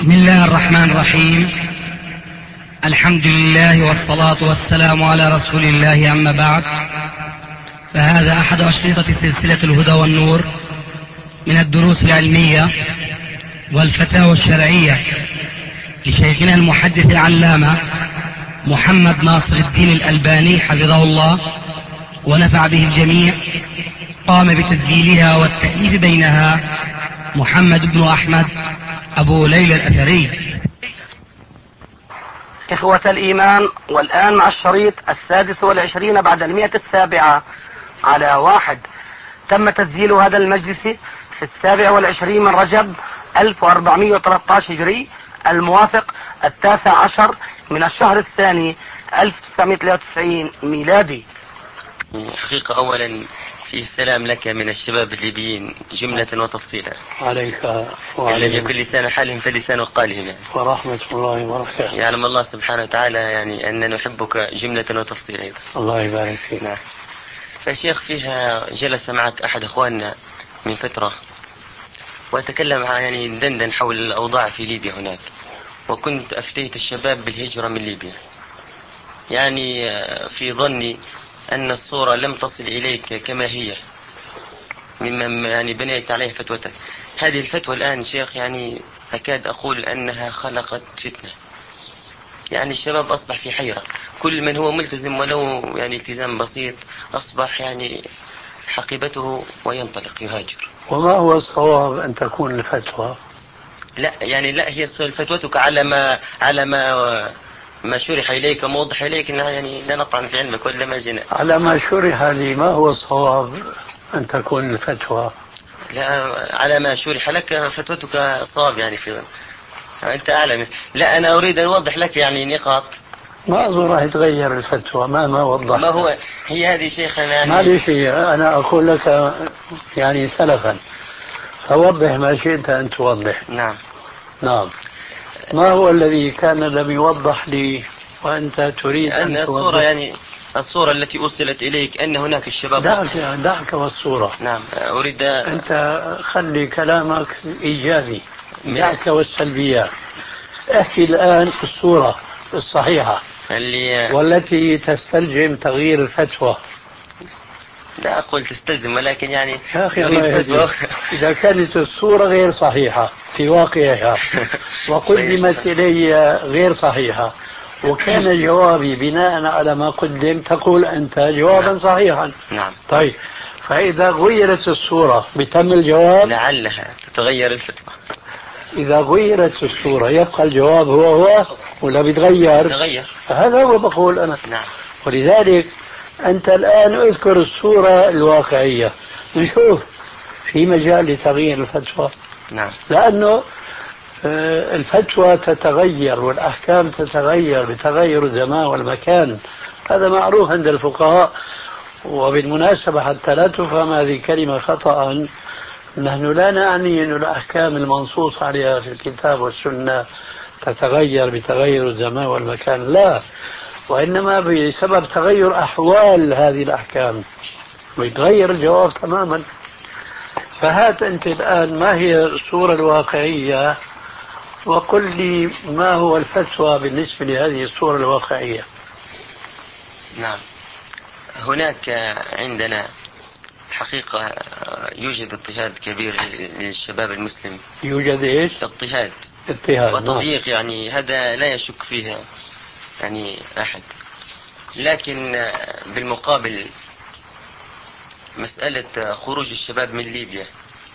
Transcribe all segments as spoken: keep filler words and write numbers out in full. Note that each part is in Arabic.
بسم الله الرحمن الرحيم. الحمد لله والصلاة والسلام على رسول الله، أما بعد، فهذا أحد أشرطة سلسلة الهدى والنور من الدروس العلمية والفتاوى الشرعية لشيخنا المحدث العلامة محمد ناصر الدين الألباني حفظه الله ونفع به الجميع. قام بتسجيلها والتأليف بينها محمد بن أحمد أبو ليلى الأثري. إخوة الإيمان، والآن مع الشريط السادس والعشرين بعد المئة السابعة على واحد. تم تسجيل هذا المجلس في السابع والعشرين من رجب ألف وأربعمائة وثلاثة عشر هجري، الموافق التاسع عشر من الشهر الثاني ألف وتسعمائة وثلاثة وتسعين ميلادي. حقيقة أولا في السلام لك من الشباب الليبيين جملة وتفصيلا. عليك وعلى لم يكن لسان حالهم فلسان قالهم يعني. ورحمة الله وبركاته. يعلم الله سبحانه وتعالى يعني أن نحبك جملة وتفصيلا أيضا. الله يبارك فيك. نعم. فشيخ، فيها جلس معك أحد أخواننا من فترة وتكلم يعني دندن حول الأوضاع في ليبيا هناك، وكنت أفتيت الشباب بالهجرة من ليبيا، يعني في ظني أن الصورة لم تصل إليك كما هي مما يعني بنيت عليه فتوتك. هذه الفتوى الآن شيخ يعني أكاد أقول أنها خلقت فتنة، يعني الشباب أصبح في حيرة، كل من هو ملتزم ولو يعني التزام بسيط أصبح يعني حقيبته وينطلق يهاجر. وما هو الصواب أن تكون الفتوى؟ لا يعني لا هي فتوتك على ما على ما ما شرح إليك موضح إليك، يعني لا نطعن في علمك ولا ما جنا. على ما شرح لي ما هو الصواب أن تكون الفتوى؟ لا على ما شرح لك فتوتك صواب يعني في أنت أعلم. لا أنا أريد أن أوضح لك يعني نقاط. ما أظن راح يتغير الفتوى ما ما وضح. ما هو هي هذه شيخنا يعني ما لي شيء، أنا أقول لك يعني سلفا، فوضح ما شئت أن توضح. نعم نعم. ما هو الذي كان لم يوضح لي وأنت تريد أن, أن توضح؟ الصورة يعني الصورة التي أرسلت إليك أن هناك الشباب. دعك دعك والصورة. نعم أريد. أنت خلي كلامك إيجابي، دعك والسلبيات. احكي الآن الصورة الصحيحة اللي والتي تستلزم تغيير الفتوى. لا أقول تستلزم، ولكن يعني يا أخي الله يهديك، إذا كانت الصورة غير صحيحة في واقعها وقدمت إلي غير صحيحة وكان جوابي بناء على ما قدم، تقول أنت جوابا صحيحا. نعم. طيب فإذا غيرت الصورة بتم الجواب؟ لعلها تتغير الفتوى. إذا غيرت الصورة يبقى الجواب هو هو ولا بيتغير؟ تغير. هذا هو بقول أنا. نعم. ولذلك أنت الآن اذكر الصورة الواقعية نشوف في مجال لتغيير الفتوى. نعم. لأنه الفتوى تتغير والأحكام تتغير بتغير الزمان والمكان، هذا معروف عند الفقهاء. وبالمناسبة حتى لا تفهم هذه كلمة خطأ، نحن لا نعني أن الأحكام المنصوص عليها في الكتاب والسنة تتغير بتغير الزمان والمكان، لا، وإنما بسبب تغير أحوال هذه الأحكام ويتغير الجواب تماما. فهات أنت الآن ما هي الصورة الواقعية وقل لي ما هو الفتوى بالنسبة لهذه الصورة الواقعية. نعم. هناك عندنا حقيقة يوجد اضطهاد كبير للشباب المسلم. يوجد إيش؟ اضطهاد اضطهاد وتضييق، يعني هذا لا يشك فيه يعني أحد، لكن بالمقابل مسألة خروج الشباب من ليبيا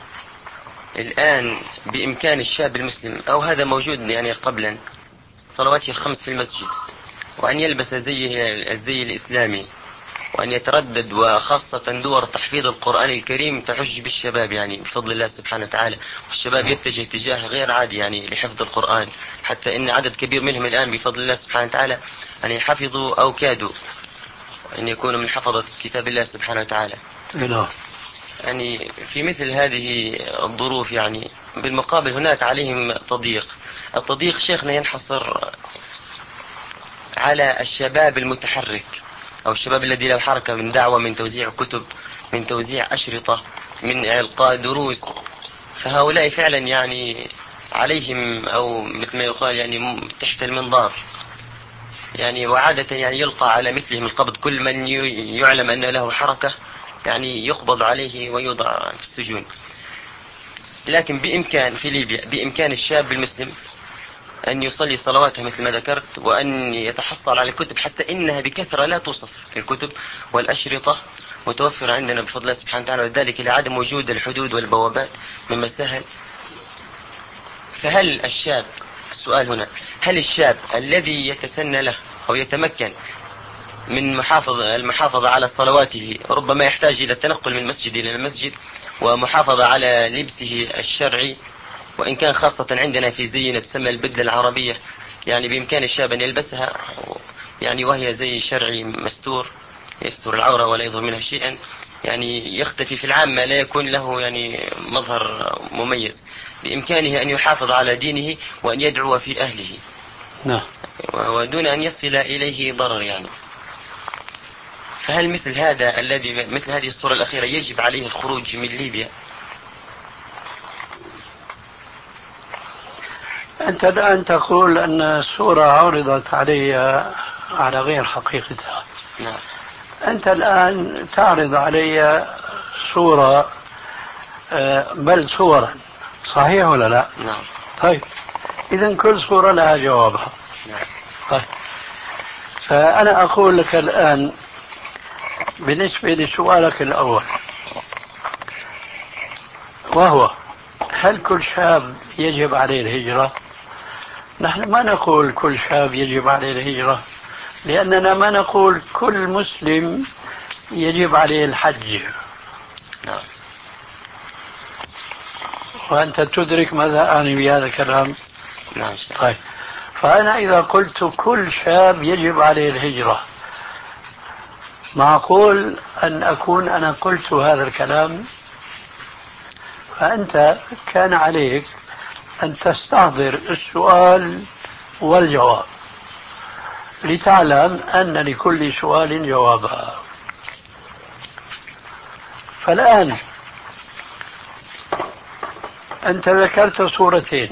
الآن بإمكان الشاب المسلم، أو هذا موجود يعني قبلا، صلواته الخمس في المسجد، وأن يلبس زي الزي الإسلامي، وأن يتردد، وخاصة دور تحفيظ القرآن الكريم تحج بالشباب يعني بفضل الله سبحانه وتعالى، والشباب يتجه اتجاه غير عادي يعني لحفظ القرآن، حتى إن عدد كبير منهم الآن بفضل الله سبحانه وتعالى أن يحفظوا أو كادوا أن يكونوا من حفظة كتاب الله سبحانه وتعالى. يعني في مثل هذه الظروف يعني بالمقابل هناك عليهم تضييق. التضييق شيخنا ينحصر على الشباب المتحرك، أو الشباب الذي له حركة من دعوة، من توزيع كتب، من توزيع أشرطة، من إلقاء دروس، فهؤلاء فعلا يعني عليهم أو مثل ما يقال يعني تحت المنظار، يعني وعادة يعني يلقى على مثلهم القبض، كل من يعلم أن له حركة يعني يقبض عليه ويوضع في السجون. لكن بإمكان في ليبيا بإمكان الشاب المسلم أن يصلي صلواته مثل ما ذكرت، وأن يتحصل على كتب، حتى إنها بكثرة لا توصف الكتب والأشرطة متوفرة عندنا بفضل الله سبحانه وتعالى، وذلك لعدم وجود الحدود والبوابات مما سهل. فهل الشاب، السؤال هنا، هل الشاب الذي يتسنى له أو يتمكن من محافظة المحافظة على صلواته ربما يحتاج إلى التنقل من مسجد إلى المسجد ومحافظة على لبسه الشرعي، وإن كان خاصة عندنا في زينة تسمى البدلة العربية، يعني بإمكان الشاب أن يلبسها يعني وهي زي شرعي مستور يستر العورة ولا يظهر منها شيئا، يعني يختفي في العامة، لا يكون له يعني مظهر مميز، بإمكانه أن يحافظ على دينه وأن يدعو في أهله. نعم. ودون أن يصل إليه ضرر يعني. فهل مثل هذا الذي مثل هذه الصورة الأخيرة يجب عليه الخروج من ليبيا؟ أنت الآن تقول أن الصورة عرضت علي على غير حقيقتها. نعم. أنت الآن تعرض علي صورة، بل صورا، صحيح ولا لا؟ نعم. طيب، إذن كل صورة لها جوابها. نعم. طيب، فأنا أقول لك الآن بالنسبة لسؤالك الأول، وهو هل كل شاب يجب عليه الهجرة؟ نحن ما نقول كل شاب يجب عليه الهجرة، لأننا ما نقول كل مسلم يجب عليه الحج. نعم. وأنت تدرك ماذا أعني بهذا الكلام؟ نعم. طيب، فأنا إذا قلت كل شاب يجب عليه الهجرة، معقول أن أكون أنا قلت هذا الكلام؟ فأنت كان عليك أن تستحضر السؤال والجواب لتعلم أن لكل سؤال جوابا. فالآن أنت ذكرت صورتين،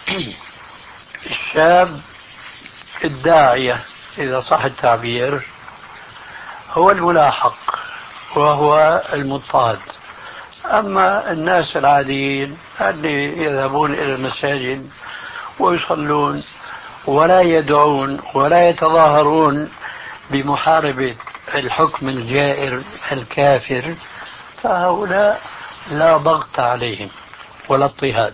الشاب الداعية إذا صح التعبير هو الملاحق وهو المضطهد، أما الناس العاديين اللي يذهبون إلى المساجد ويصلون ولا يدعون ولا يتظاهرون بمحاربة الحكم الجائر الكافر، فهؤلاء لا ضغط عليهم ولا اضطهاد.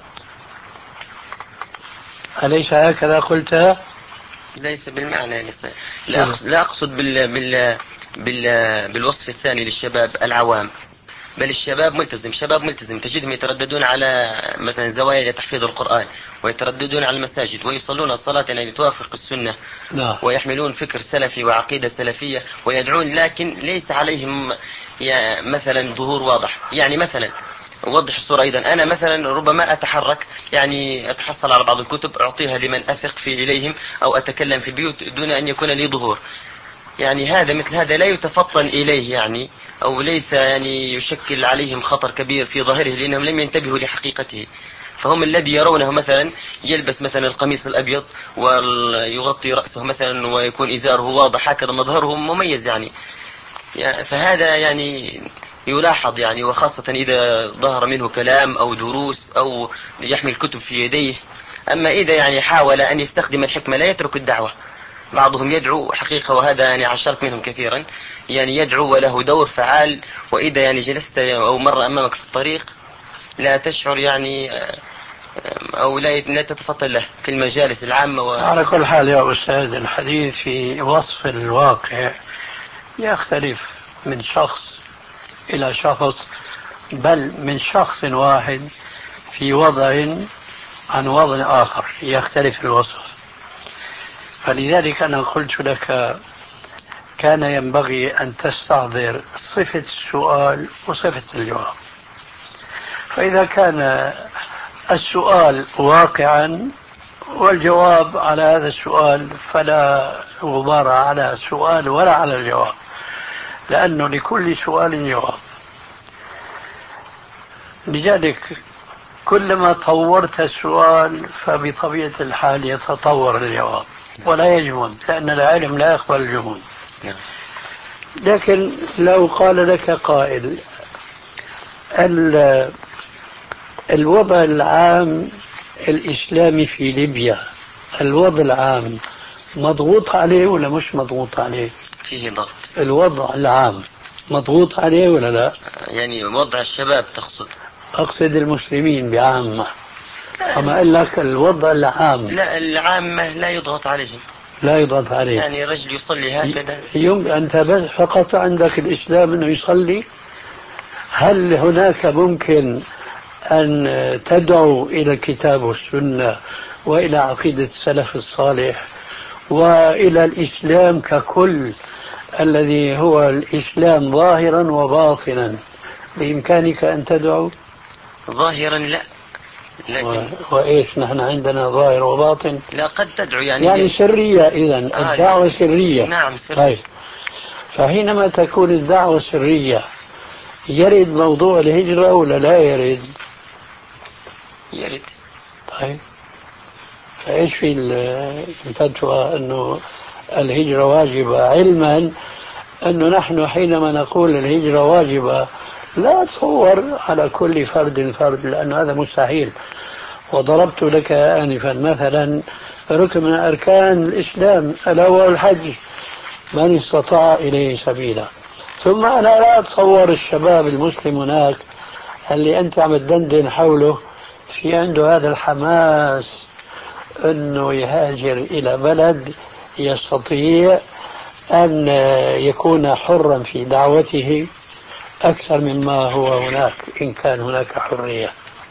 أليس هكذا قلت؟ ليس بالمعنى، لا أقصد, لا أقصد بال بال بال بالوصف الثاني للشباب العوام، بل الشباب ملتزم، شباب ملتزم تجدهم يترددون على مثلا زوايا لتحفيظ القرآن، ويترددون على المساجد، ويصلون الصلاة التي توافق السنة. لا. ويحملون فكر سلفي وعقيدة سلفية ويدعون، لكن ليس عليهم مثلا ظهور واضح. يعني مثلا أوضح الصورة أيضا، أنا مثلا ربما أتحرك يعني أتحصل على بعض الكتب أعطيها لمن أثق في إليهم، أو أتكلم في بيوت دون أن يكون لي ظهور. يعني هذا مثل هذا لا يتفطن إليه يعني، أو ليس يعني يشكل عليهم خطر كبير في ظاهره، لأنهم لم ينتبهوا لحقيقته. فهم الذي يرونه مثلا يلبس مثلا القميص الأبيض ويغطي رأسه مثلا ويكون إزاره واضح، هكذا مظهره مميز يعني. فهذا يعني يلاحظ يعني، وخاصة إذا ظهر منه كلام أو دروس أو يحمل كتب في يديه. أما إذا يعني حاول أن يستخدم الحكمة لا يترك الدعوة. بعضهم يدعو حقيقة، وهذا يعني عشرت منهم كثيرا، يعني يدعو وله دور فعال، وإذا يعني جلست أو مر أمامك في الطريق لا تشعر يعني أو لا تتفطن له في المجالس العامة و... على كل حال يا أستاذ، الحديث في وصف الواقع يختلف من شخص إلى شخص، بل من شخص واحد في وضع عن وضع آخر يختلف الوصف. فلذلك أنا قلت لك كان ينبغي أن تستحضر صفة السؤال وصفة الجواب. فإذا كان السؤال واقعا والجواب على هذا السؤال فلا غبار على السؤال ولا على الجواب، لأنه لكل سؤال جواب. لذلك كلما طورت السؤال فبطبيعة الحال يتطور الجواب ولا يجمد، لأن العلم لا يقبل الجمود. لكن لو قال لك قائل الوضع العام الإسلامي في ليبيا، الوضع العام مضغوط عليه ولا مش مضغوط عليه؟ فيه ضغط. الوضع العام مضغوط عليه ولا لا؟ يعني وضع الشباب تقصد؟ أقصد المسلمين بعامة. أما أقول لك الوضع العام. لا، العامة لا يضغط عليهم. لا يضغط عليه. يعني رجل يصلي هكذا. يوم أنت بس فقط عندك الإسلام أنه يصلي. هل هناك ممكن أن تدعو إلى الكتاب والسنة وإلى عقيدة السلف الصالح وإلى الإسلام ككل الذي هو الإسلام ظاهرا وباطنا، بإمكانك أن تدعو؟ ظاهرا لا، لكن و... وإيش نحن عندنا ظاهر وباطن؟ لا، قد تدعو يعني يعني سرية. إذن آه الدعوة سرية. نعم سرية. طيب، فحينما تكون الدعوة سرية يرد موضوع الهجرة ولا لا يرد؟ يرد. طيب، فإيش في الفتوى أنه الهجرة واجبة، علما أنه نحن حينما نقول الهجرة واجبة لا تصور على كل فرد فرد، لأن هذا مستحيل. وضربت لك آنفا مثلا ركن من أركان الإسلام ألا وهو الحج، من استطاع إليه سبيلا. ثم أنا لا أتصور الشباب المسلم هناك اللي أنت عم تدندن حوله في عنده هذا الحماس أنه يهاجر إلى بلد يستطيع أن يكون حرا في دعوته أكثر مما هو هناك إن كان هناك حرية.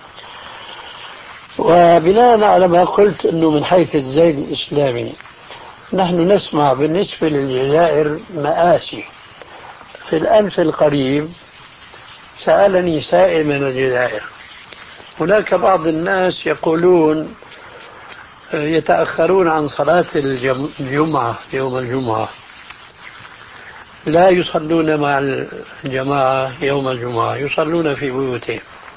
وبناء على ما قلت أنه من حيث الزي الإسلامي نحن نسمع بالنسبة للجزائر مآسي. في الأمس القريب سألني سائل من الجزائر، هناك بعض الناس يقولون يتأخرون عن صلاة الجمعة يوم الجمعة، لا يصلون مع الجماعة يوم الجمعة، يصلون في بيوتهم.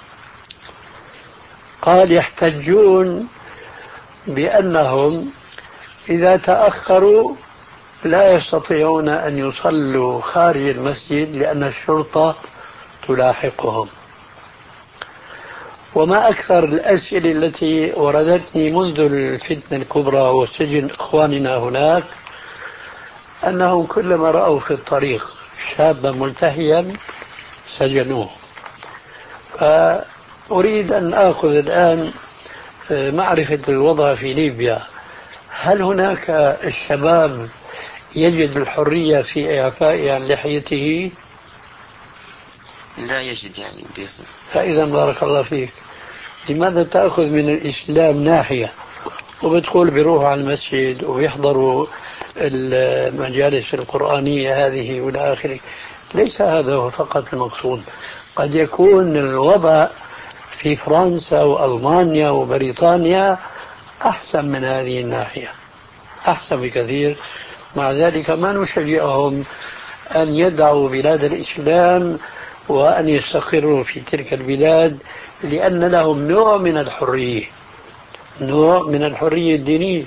قال يحتجون بأنهم إذا تأخروا لا يستطيعون أن يصلوا خارج المسجد لأن الشرطة تلاحقهم. وما أكثر الأسئلة التي وردتني منذ الفتنة الكبرى وسجن إخواننا هناك أنهم كلما رأوا في الطريق شابا ملتحيا سجنوه. فأريد أن أخذ الآن معرفة الوضع في ليبيا. هل هناك الشباب يجد الحرية في إعفاء عن لحيته؟ لا يجد يعني بيصل. فإذا بارك الله فيك، لماذا تأخذ من الإسلام ناحية وبتقول بيروحوا على المسجد وبيحضروا المجالس القرآنية هذه والى آخره؟ ليس هذا هو فقط المقصود. قد يكون الوضع في فرنسا وألمانيا وبريطانيا أحسن من هذه الناحية، أحسن بكثير. مع ذلك ما نشجعهم أن يدعوا بلاد الإسلام وأن يستقروا في تلك البلاد، لأن لهم نوع من الحرية، نوع من الحرية الدينية.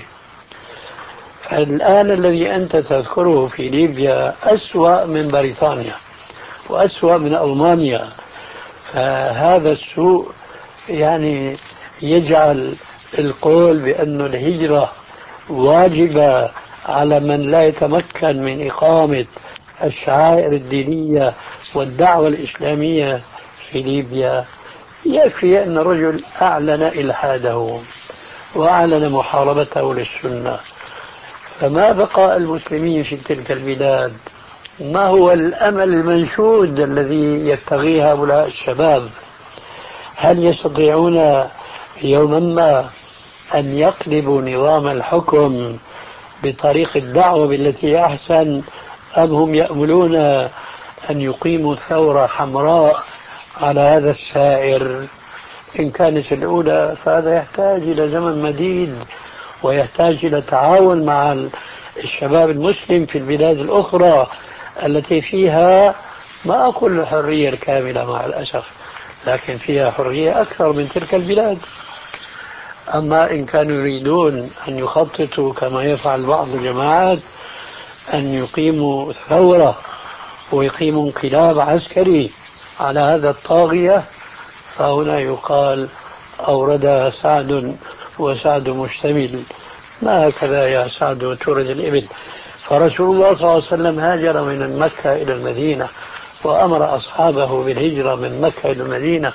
فالآن الذي أنت تذكره في ليبيا أسوأ من بريطانيا وأسوأ من ألمانيا. فهذا السوء يعني يجعل القول بأن الهجرة واجبة على من لا يتمكن من إقامة الشعائر الدينية والدعوة الإسلامية في ليبيا. يكفي أن الرجل أعلن إلحاده وأعلن محاربته للسنة. فما بقى المسلمين في تلك البلاد؟ ما هو الأمل المنشود الذي يبتغيه هؤلاء الشباب؟ هل يستطيعون يوما ما أن يقلبوا نظام الحكم بطريق الدعوة بالتي أحسن، أم هم يأملون أن يقيموا ثورة حمراء على هذا السائر؟ إن كانت الأولى فهذا يحتاج إلى زمن مديد ويحتاج إلى تعاون مع الشباب المسلم في البلاد الأخرى التي فيها ما أقول الحرية الكاملة مع الأسف، لكن فيها حرية أكثر من تلك البلاد. أما إن كانوا يريدون أن يخططوا كما يفعل بعض الجماعات أن يقيموا ثورة ويقيموا انقلاب عسكري على هذا الطاغية، فهنا يقال أوردها سعد وسعد مشتمل، ما هكذا يا سعد تورد الإبل. فرسول الله صلى الله عليه وسلم هاجر من مكة إلى المدينة وأمر أصحابه بالهجرة من مكة إلى المدينة،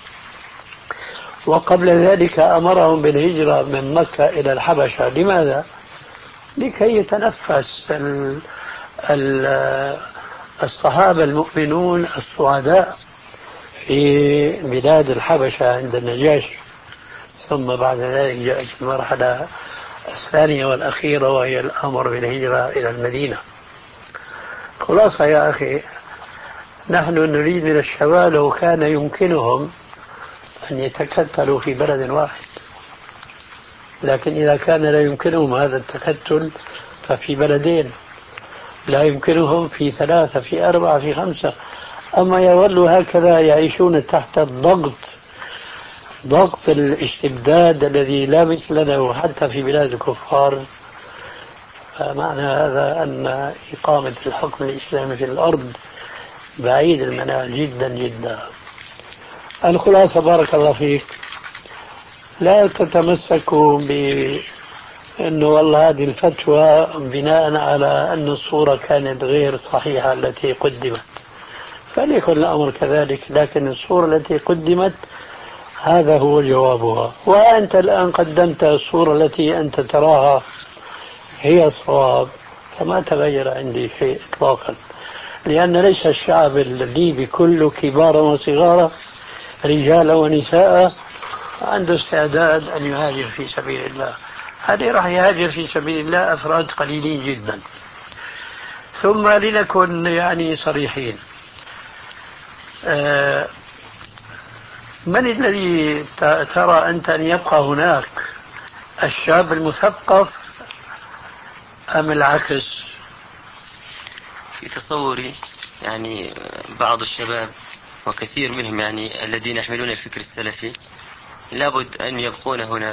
وقبل ذلك أمرهم بالهجرة من مكة إلى الحبشة. لماذا؟ لكي يتنفس ال ال الصحابة المؤمنون السعداء في بلاد الحبشة عند النجاشي، ثم بعد ذلك جاءت المرحلة الثانية والأخيرة وهي الأمر بالهجرة إلى المدينة. خلاصة يا أخي، نحن نريد من الشباب لو كان يمكنهم أن يتكتلوا في بلد واحد، لكن إذا كان لا يمكنهم هذا التكتل ففي بلدين، لا يمكنهم في ثلاثة في أربعة في خمسة. أما يظلوا هكذا يعيشون تحت الضغط، ضغط الاستبداد الذي لا مثل له حتى في بلاد الكفار. فمعنى هذا أن إقامة الحكم الإسلامي في الأرض بعيد المنال جدا جدا. الخلاصة بارك الله فيك، لا تتمسكوا بأنه والله هذه الفتوى بناء على أن الصورة كانت غير صحيحة التي قدمت، فليكن الأمر كذلك، لكن الصورة التي قدمت هذا هو جوابها. وأنت الآن قدمت الصورة التي أنت تراها هي الصواب، فما تغير عندي شيء إطلاقا، لأن ليس الشعب الليبي كله كبارا وصغارا رجالا ونساء عنده استعداد أن يهاجر في سبيل الله. هذه راح يهاجر في سبيل الله أفراد قليلين جدا. ثم لنكن يعني صريحين، آه من الذي ترى أنت أن يبقى هناك، الشاب المثقف أم العكس؟ في تصوري يعني بعض الشباب وكثير منهم يعني الذين يحملون الفكر السلفي لابد أن يبقون هناك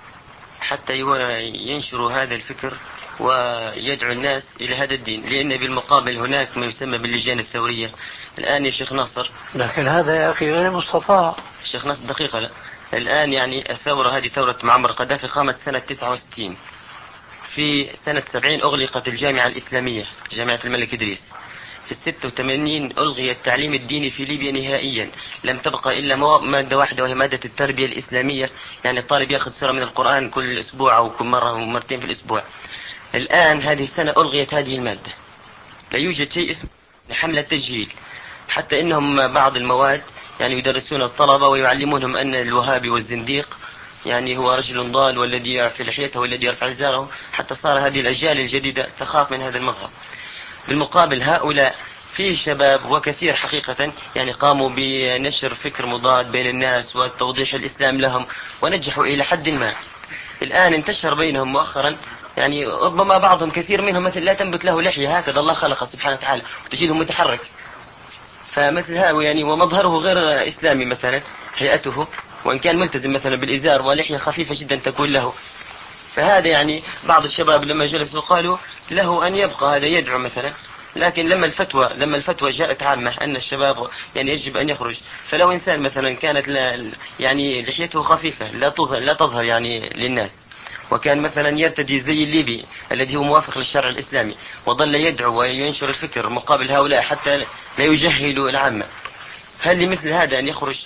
حتى ينشروا هذا الفكر ويدعو الناس إلى هذا الدين، لأن بالمقابل هناك ما يسمى باللجان الثورية الآن يا شيخ ناصر. لكن هذا يا أخي غير مستطاع. شيخ ناصر دقيقة، لا. الآن يعني الثورة هذه ثورة معمر القذافي قامت سنة تسعة وستين، في سنة سبعين أغلقت الجامعة الإسلامية جامعة الملك إدريس، في الستة وثمانين ألغي التعليم الديني في ليبيا نهائيا، لم تبقى إلا مادة واحدة وهي مادة التربية الإسلامية، يعني الطالب يأخذ سورة من القرآن كل أسبوع أو كل مرة ومرتين في الأسبوع. الآن هذه السنة ألغيت هذه المادة، لا يوجد شيء اسمه حملة تجهيل، حتى إنهم بعض المواد يعني يدرسون الطلبة ويعلمونهم أن الوهابي والزنديق يعني هو رجل ضال والذي يرفع لحيته والذي يرفع إزاره، حتى صار هذه الأجيال الجديدة تخاف من هذا المظهر. بالمقابل هؤلاء فيه شباب وكثير حقيقة يعني قاموا بنشر فكر مضاد بين الناس وتوضيح الإسلام لهم ونجحوا إلى حد ما. الآن انتشر بينهم مؤخرا يعني ربما بعضهم كثير منهم مثل لا تنبت له لحية، هكذا الله خلق سبحانه وتعالى وتجده متحرك، فمثل هذا يعني ومظهره غير إسلامي، مثلا هيئته وإن كان ملتزم مثلا بالإزار ولحية خفيفة جدا تكون له. فهذا يعني بعض الشباب لما جلسوا قالوا له أن يبقى هذا يدعو مثلا، لكن لما الفتوى لما الفتوى جاءت عامة أن الشباب يعني يجب أن يخرج، فلو إنسان مثلا كانت لا يعني لحيته خفيفة لا تظهر لا تظهر يعني للناس، وكان مثلا يرتدي زي الليبي الذي هو موافق للشرع الإسلامي وظل يدعو وينشر الفكر مقابل هؤلاء حتى لا يجهلوا العامة، هل لمثل هذا أن يخرج؟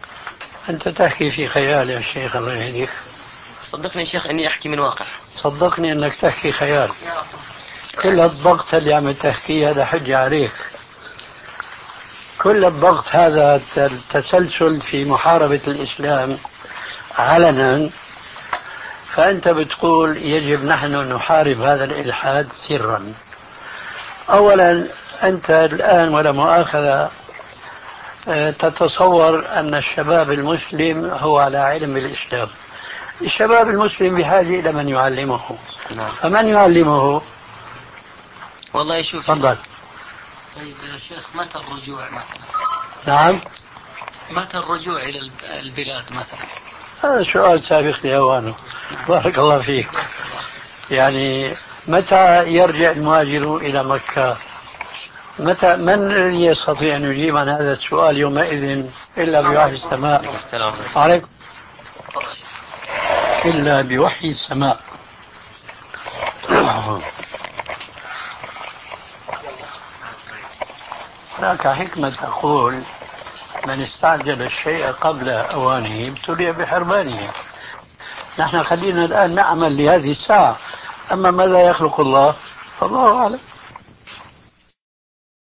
أنت تحكي في خيال يا شيخ، الله يهديك. صدقني يا شيخ أني أحكي من واقع. صدقني أنك تحكي خيال. كل الضغط اللي عم تحكيه هذا حجة عليك، كل الضغط هذا التسلسل في محاربة الإسلام علنا، فأنت بتقول يجب نحن نحارب هذا الإلحاد سرا. أولا أنت الآن ولا مؤاخذة تتصور أن الشباب المسلم هو على علم بالإسلام. الشباب المسلم بحاجة إلى من يعلمه. نعم. فمن يعلمه؟ والله يشوف. تفضل. طيب يا شيخ متى الرجوع مثلا؟ نعم. متى الرجوع إلى البلاد مثلا؟ هذا سؤال سابق لأوانه. بارك الله فيك. يعني متى يرجع المهاجرون إلى مكة؟ متى؟ من الذي يستطيع أن يجيب عن هذا السؤال يومئذ إلا بوحي السماء؟ السلام عليكم. إلا بوحي السماء. هناك حكمة تقول من استعجل الشيء قبل أوانه ابتلي بحرمانه. نحن خلينا الآن نعمل لهذه الساعة، أما ماذا يخلق الله فالله أعلم.